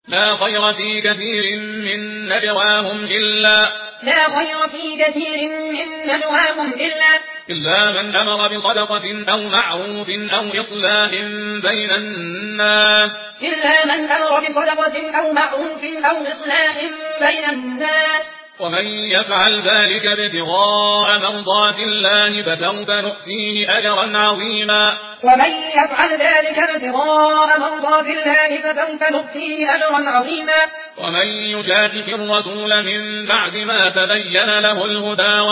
لا خير في كثير من نجواهم إلا من أمر بصدقة أو معروف أو إصلاح بين الناس ومن يفعل ذلك ابتغاء مرضات الله فسوف نؤتيه أجرا عظيما ومن يشاقق الرسول من بعد ما تبين له الهدى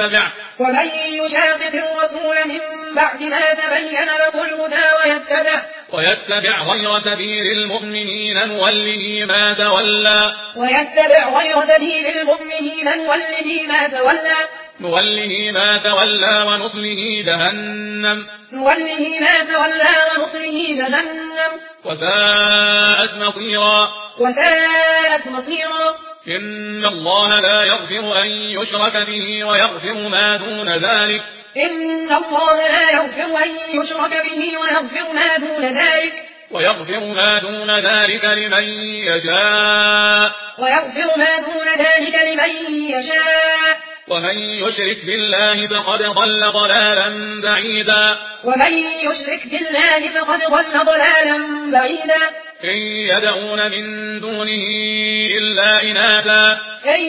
ويتبع غير سبيل المؤمنين نوله ما تولى ونصله جهنم وساءت مصيرا إن الله لا يغفر أن يشرك به ويغفر ما دون ذلك لمن يشاء ومن يشرك بالله فقد ضل ضلالا بعيدا إن يدعون من دونه إلا إناثا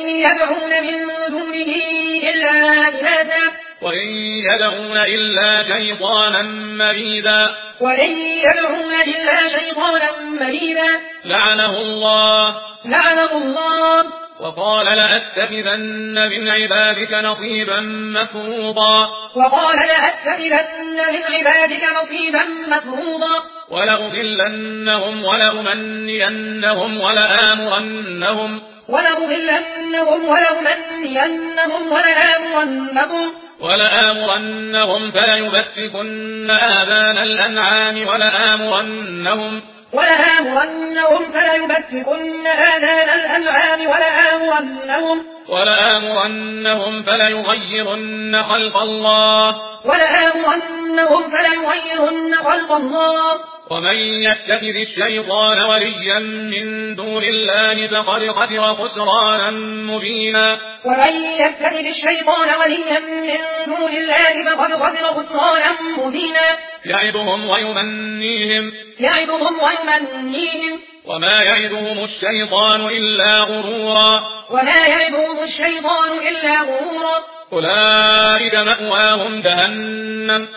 وإن يدعون إلا شيطانا مريدا لعنه الله وقال لأتخذن من عبادك نصيبا مفروضا ولأضلنهم ولأمنينهم ولآمرنهم فليبتكن آذان الأنعام ولآمرنهم فليغيرن خلق الله ومن يتخذ الشيطان وليا من دون الله فقد خسر خسرانا مبينا يعدهم ويمنيهم وما يعدهم الشيطان إلا غرورا أولئك مأواهم جهنم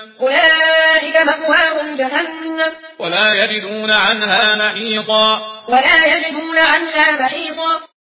ولا يجدون عنها محيصا